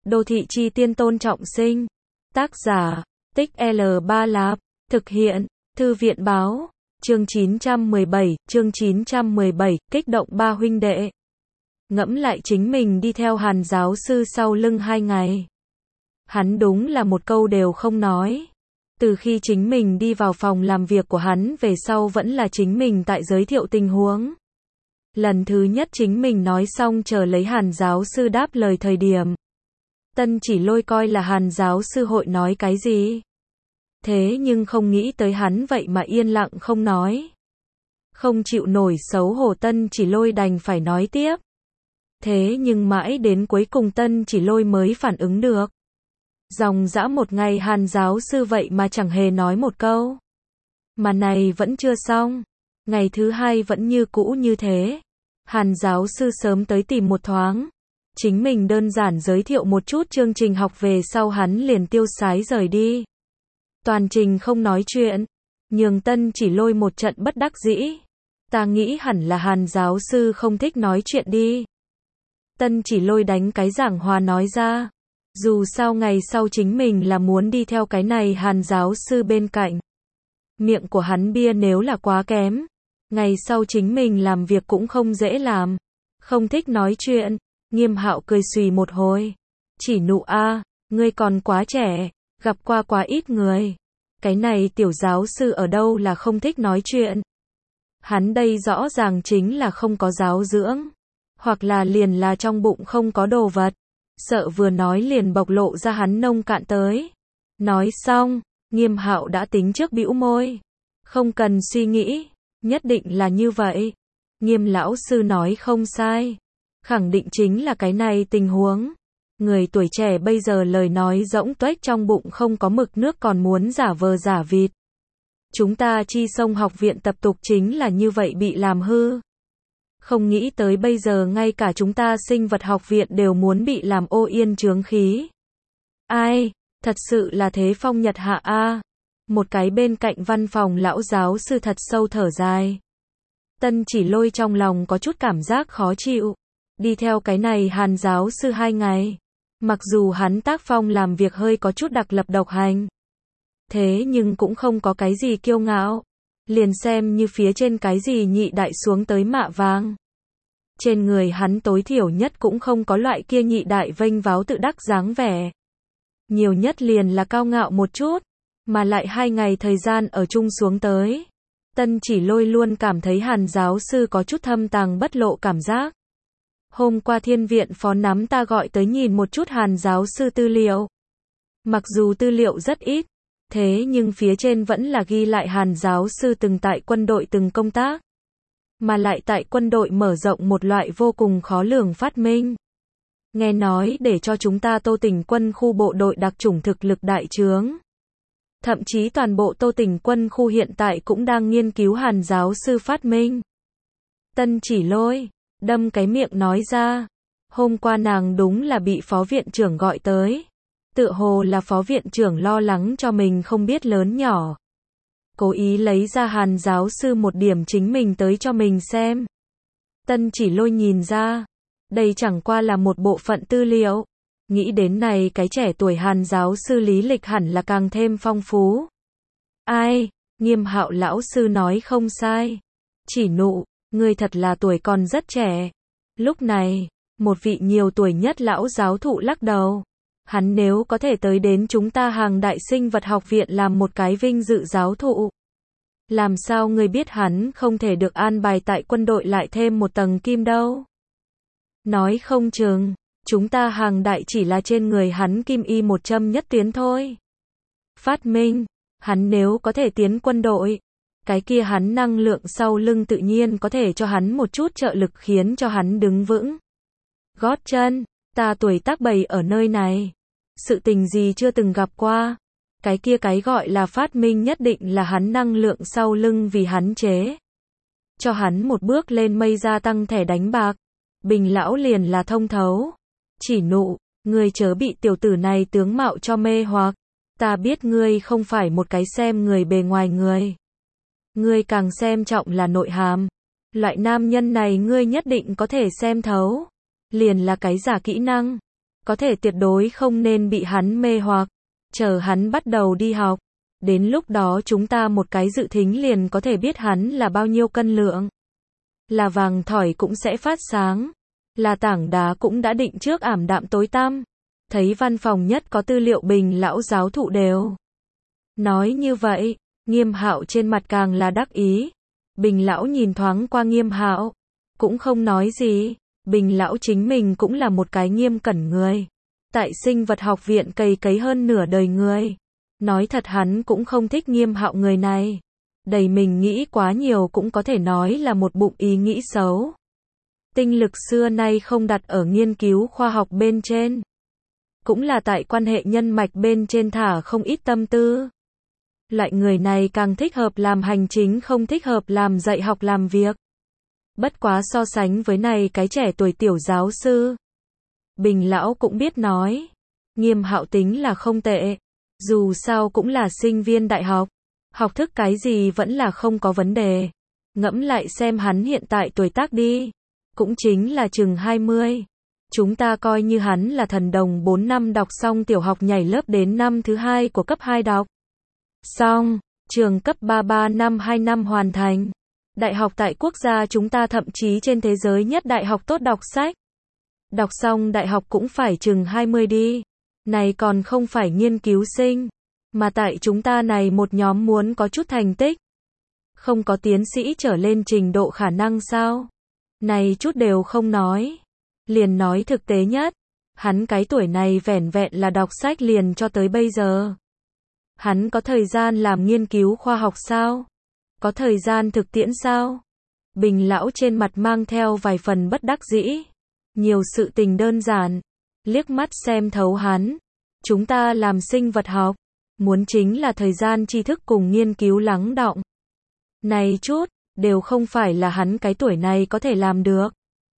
Đô thị chi tiên Tôn Trọng Sinh. Tác giả, Tích L3 Lạp. Thực hiện, Thư viện báo. Chương 917, kích động ba huynh đệ. Ngẫm lại chính mình đi theo Hàn giáo sư sau lưng 2 ngày. Hắn đúng là một câu đều không nói. Từ khi chính mình đi vào phòng làm việc của hắn về sau vẫn là chính mình tại giới thiệu tình huống. Lần thứ nhất chính mình nói xong chờ lấy Hàn giáo sư đáp lời thời điểm. Tân Chỉ Lôi coi là Hàn giáo sư hội nói cái gì. Thế nhưng không nghĩ tới hắn vậy mà yên lặng không nói. Không chịu nổi xấu hổ Tân Chỉ Lôi đành phải nói tiếp. Thế nhưng mãi đến cuối cùng Tân Chỉ Lôi mới phản ứng được. Dòng dã một ngày Hàn giáo sư vậy mà chẳng hề nói một câu. Mà này vẫn chưa xong. Ngày thứ 2 vẫn như cũ như thế. Hàn giáo sư sớm tới tìm một thoáng. Chính mình đơn giản giới thiệu một chút chương trình học về sau hắn liền tiêu sái rời đi. Toàn trình không nói chuyện. Nhường Tân Chỉ Lôi một trận bất đắc dĩ. Ta nghĩ hẳn là Hàn giáo sư không thích nói chuyện đi. Tân Chỉ Lôi đánh cái giảng hòa nói ra. Dù sao ngày sau chính mình là muốn đi theo cái này Hàn giáo sư bên cạnh. Miệng của hắn bia nếu là quá kém. Ngày sau chính mình làm việc cũng không dễ làm. Không thích nói chuyện. Nghiêm Hạo cười xùy một hồi. Chỉ Nụ a, ngươi còn quá trẻ, gặp qua quá ít người. Cái này tiểu giáo sư ở đâu là không thích nói chuyện. Hắn đây rõ ràng chính là không có giáo dưỡng. Hoặc là liền là trong bụng không có đồ vật. Sợ vừa nói liền bộc lộ ra hắn nông cạn tới. Nói xong, Nghiêm Hạo đã tính trước bĩu môi. Không cần suy nghĩ, nhất định là như vậy. Nghiêm lão sư nói không sai. Khẳng định chính là cái này tình huống. Người tuổi trẻ bây giờ lời nói rỗng tuếch trong bụng không có mực nước còn muốn giả vờ giả vịt. Chúng ta Chi Sông học viện tập tục chính là như vậy bị làm hư. Không nghĩ tới bây giờ ngay cả chúng ta sinh vật học viện đều muốn bị làm ô yên chướng khí. Ai, thật sự là thế phong nhật hạ a. Một cái bên cạnh văn phòng lão giáo sư thật sâu thở dài. Tân Chỉ Lôi trong lòng có chút cảm giác khó chịu. Đi theo cái này Hàn giáo sư 2 ngày. Mặc dù hắn tác phong làm việc hơi có chút đặc lập độc hành. Thế nhưng cũng không có cái gì kiêu ngạo. Liền xem như phía trên cái gì nhị đại xuống tới mạ vàng. Trên người hắn tối thiểu nhất cũng không có loại kia nhị đại vênh váo tự đắc dáng vẻ. Nhiều nhất liền là cao ngạo một chút. Mà lại 2 ngày thời gian ở chung xuống tới. Tân Chỉ Lôi luôn cảm thấy Hàn giáo sư có chút thâm tàng bất lộ cảm giác. Hôm qua thiên viện phó nắm ta gọi tới nhìn một chút Hàn giáo sư tư liệu. Mặc dù tư liệu rất ít, thế nhưng phía trên vẫn là ghi lại Hàn giáo sư từng tại quân đội từng công tác. Mà lại tại quân đội mở rộng một loại vô cùng khó lường phát minh. Nghe nói để cho chúng ta Tô Tỉnh quân khu bộ đội đặc chủng thực lực đại trướng. Thậm chí toàn bộ Tô Tỉnh quân khu hiện tại cũng đang nghiên cứu Hàn giáo sư phát minh. Tân Chỉ Lôi đâm cái miệng nói ra. Hôm qua nàng đúng là bị phó viện trưởng gọi tới. Tựa hồ là phó viện trưởng lo lắng cho mình không biết lớn nhỏ. Cố ý lấy ra Hàn giáo sư một điểm chính mình tới cho mình xem. Tân Chỉ Lôi nhìn ra. Đây chẳng qua là một bộ phận tư liệu. Nghĩ đến này cái trẻ tuổi Hàn giáo sư lý lịch hẳn là càng thêm phong phú. Ai, Nghiêm Hạo lão sư nói không sai. Chỉ Nụ, ngươi thật là tuổi còn rất trẻ. Lúc này, một vị nhiều tuổi nhất lão giáo thụ lắc đầu. Hắn nếu có thể tới đến chúng ta Hàng Đại Sinh vật học viện làm một cái vinh dự giáo thụ. Làm sao ngươi biết hắn không thể được an bài tại quân đội lại thêm một tầng kim đâu? Nói không chừng, chúng ta Hàng Đại chỉ là trên người hắn kim y một châm nhất tuyến thôi. Phát minh, hắn nếu có thể tiến quân đội. Cái kia hắn năng lượng sau lưng tự nhiên có thể cho hắn một chút trợ lực khiến cho hắn đứng vững. Gót chân, ta tuổi tác bầy ở nơi này. Sự tình gì chưa từng gặp qua. Cái kia cái gọi là phát minh nhất định là hắn năng lượng sau lưng vì hắn chế. Cho hắn một bước lên mây gia tăng thẻ đánh bạc. Bình lão liền là thông thấu. Chỉ Nụ, ngươi chớ bị tiểu tử này tướng mạo cho mê hoặc. Ta biết ngươi không phải một cái xem người bề ngoài người. Ngươi càng xem trọng là nội hàm. Loại nam nhân này ngươi nhất định có thể xem thấu. Liền là cái giả kỹ năng. có thể tuyệt đối không nên bị hắn mê hoặc. Chờ hắn bắt đầu đi học, đến lúc đó chúng ta một cái dự thính liền có thể biết hắn là bao nhiêu cân lượng. Là vàng thỏi cũng sẽ phát sáng, là tảng đá cũng đã định trước ảm đạm tối tăm. Thấy văn phòng nhất có tư liệu Bình lão giáo thụ đều nói như vậy, Nghiêm Hạo trên mặt càng là đắc ý. Bình lão nhìn thoáng qua Nghiêm Hạo, cũng không nói gì. Bình lão chính mình cũng là một cái nghiêm cẩn người. Tại sinh vật học viện cày cấy hơn nửa đời người. Nói thật hắn cũng không thích Nghiêm Hạo người này. Đầy mình nghĩ quá nhiều cũng có thể nói là một bụng ý nghĩ xấu. Tinh lực xưa nay không đặt ở nghiên cứu khoa học bên trên. Cũng là tại quan hệ nhân mạch bên trên thả không ít tâm tư. Loại người này càng thích hợp làm hành chính không thích hợp làm dạy học làm việc. Bất quá so sánh với này cái trẻ tuổi tiểu giáo sư. Bình lão cũng biết nói. Nghiêm Hạo tính là không tệ. Dù sao cũng là sinh viên đại học. Học thức cái gì vẫn là không có vấn đề. Ngẫm lại xem hắn hiện tại tuổi tác đi. Cũng chính là chừng 20. Chúng ta coi như hắn là thần đồng 4 năm đọc xong tiểu học nhảy lớp đến năm thứ 2 của cấp 2 đọc. Xong, trường cấp 3 năm 2 năm hoàn thành. Đại học tại quốc gia chúng ta thậm chí trên thế giới nhất đại học tốt đọc sách. Đọc xong đại học cũng phải chừng 20 đi. Này còn không phải nghiên cứu sinh. Mà tại chúng ta này một nhóm muốn có chút thành tích. Không có tiến sĩ trở lên trình độ khả năng sao? Này chút đều không nói. Liền nói thực tế nhất. Hắn cái tuổi này vẻn vẹn là đọc sách liền cho tới bây giờ. Hắn có thời gian làm nghiên cứu khoa học sao? Có thời gian thực tiễn sao? Bình lão trên mặt mang theo vài phần bất đắc dĩ. Nhiều sự tình đơn giản. Liếc mắt xem thấu hắn. Chúng ta làm sinh vật học. Muốn chính là thời gian tri thức cùng nghiên cứu lắng đọng. Này chút, đều không phải là hắn cái tuổi này có thể làm được.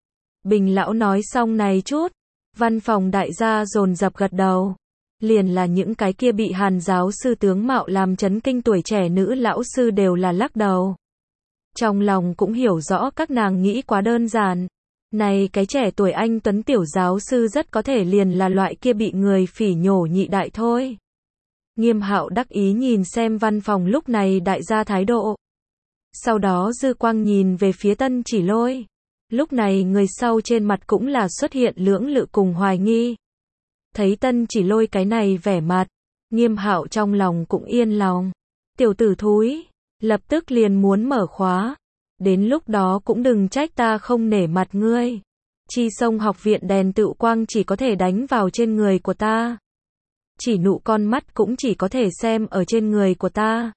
Bình lão nói xong này chút. Văn phòng đại gia dồn dập gật đầu. Liền là những cái kia bị Hàn giáo sư tướng mạo làm chấn kinh tuổi trẻ nữ lão sư đều là lắc đầu. Trong lòng cũng hiểu rõ các nàng nghĩ quá đơn giản. Này cái trẻ tuổi anh tuấn tiểu giáo sư rất có thể liền là loại kia bị người phỉ nhổ nhị đại thôi. Nghiêm Hạo đắc ý nhìn xem văn phòng lúc này đại gia thái độ. Sau đó dư quang nhìn về phía Tân Chỉ Lôi. Lúc này người sau trên mặt cũng là xuất hiện lưỡng lự cùng hoài nghi. Thấy Tân Chỉ Lôi cái này vẻ mặt, Nghiêm Hạo trong lòng cũng yên lòng. Tiểu tử thúi, lập tức liền muốn mở khóa. Đến lúc đó cũng đừng trách ta không nể mặt ngươi. Chi Sông học viện đèn tựu quang chỉ có thể đánh vào trên người của ta. Chỉ nụ con mắt cũng chỉ có thể xem ở trên người của ta.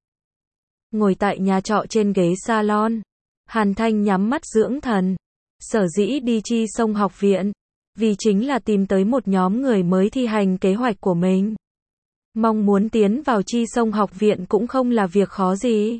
Ngồi tại nhà trọ trên ghế salon, Hàn Thanh nhắm mắt dưỡng thần. Sở dĩ đi Chi Sông học viện, vì chính là tìm tới một nhóm người mới thi hành kế hoạch của mình. Mong muốn tiến vào Chi Sông học viện cũng không là việc khó gì.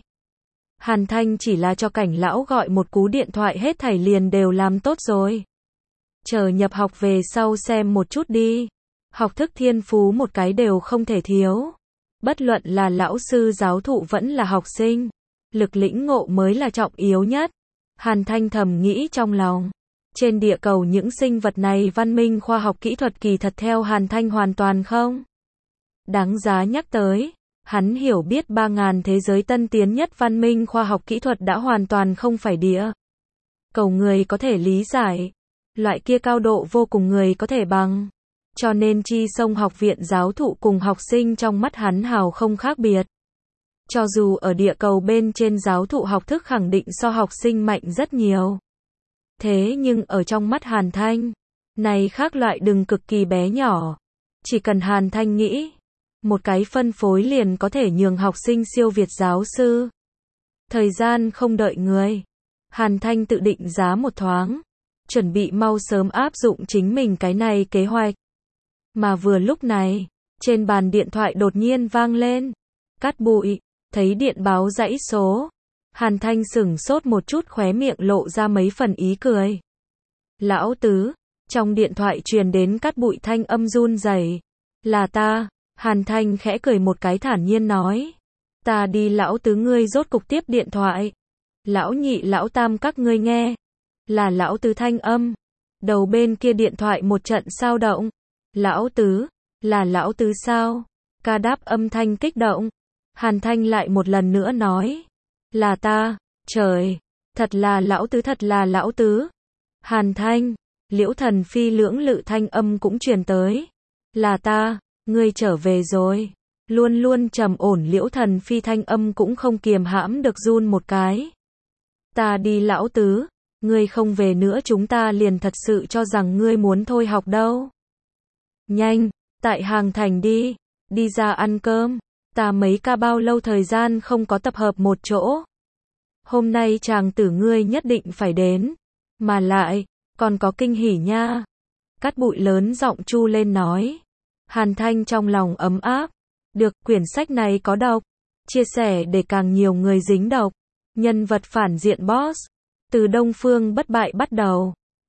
Hàn Thanh chỉ là cho Cảnh lão gọi một cú điện thoại hết thảy liền đều làm tốt rồi. Chờ nhập học về sau xem một chút đi. Học thức thiên phú một cái đều không thể thiếu. Bất luận là lão sư giáo thụ vẫn là học sinh. Lực lĩnh ngộ mới là trọng yếu nhất. Hàn Thanh thầm nghĩ trong lòng. Trên địa cầu những sinh vật này văn minh khoa học kỹ thuật kỳ thật theo Hàn Thanh hoàn toàn không đáng giá nhắc tới. Hắn hiểu biết 3.000 thế giới tân tiến nhất văn minh khoa học kỹ thuật đã hoàn toàn không phải địa cầu người có thể lý giải. Loại kia cao độ vô cùng người có thể bằng. Cho nên Chi Sông học viện giáo thụ cùng học sinh trong mắt hắn hào không khác biệt. Cho dù ở địa cầu bên trên giáo thụ học thức khẳng định so học sinh mạnh rất nhiều. Thế nhưng ở trong mắt Hàn Thanh, này khác loại đừng cực kỳ bé nhỏ. Chỉ cần Hàn Thanh nghĩ, một cái phân phối liền có thể nhường học sinh siêu việt giáo sư. Thời gian không đợi người. Hàn Thanh tự định giá một thoáng. Chuẩn bị mau sớm áp dụng chính mình cái này kế hoạch. Mà vừa lúc này, trên bàn điện thoại đột nhiên vang lên. Cát Bụi, thấy điện báo dãy số. Hàn Thanh sửng sốt một chút khóe miệng lộ ra mấy phần ý cười. Lão Tứ, trong điện thoại truyền đến Cát Bụi thanh âm run rẩy. Là ta, Hàn Thanh khẽ cười một cái thản nhiên nói. Ta đi Lão Tứ ngươi rốt cục tiếp điện thoại. Lão Nhị Lão Tam các ngươi nghe. Là Lão Tứ thanh âm. Đầu bên kia điện thoại một trận sao động. Lão Tứ, là Lão Tứ sao? Ca đáp âm thanh kích động. Hàn Thanh lại một lần nữa nói. Là ta, trời, thật là Lão Tứ, thật là Lão Tứ. Hàn Thanh, Liễu Thần Phi lưỡng lự thanh âm cũng truyền tới. Là ta, ngươi trở về rồi. Luôn luôn trầm ổn Liễu Thần Phi thanh âm cũng không kiềm hãm được run một cái. Ta đi Lão Tứ, ngươi không về nữa chúng ta liền thật sự cho rằng ngươi muốn thôi học đâu. Nhanh, tại Hàng Thành đi ra ăn cơm. Ta mấy ca bao lâu thời gian không có tập hợp một chỗ. Hôm nay chàng tử ngươi nhất định phải đến. Mà lại, còn có kinh hỉ nha. Cát Bụi lớn giọng chu lên nói. Hàn Thanh trong lòng ấm áp. Được, quyển sách này có độc. Chia sẻ để càng nhiều người dính độc. Nhân vật phản diện boss. Từ Đông Phương Bất Bại bắt đầu.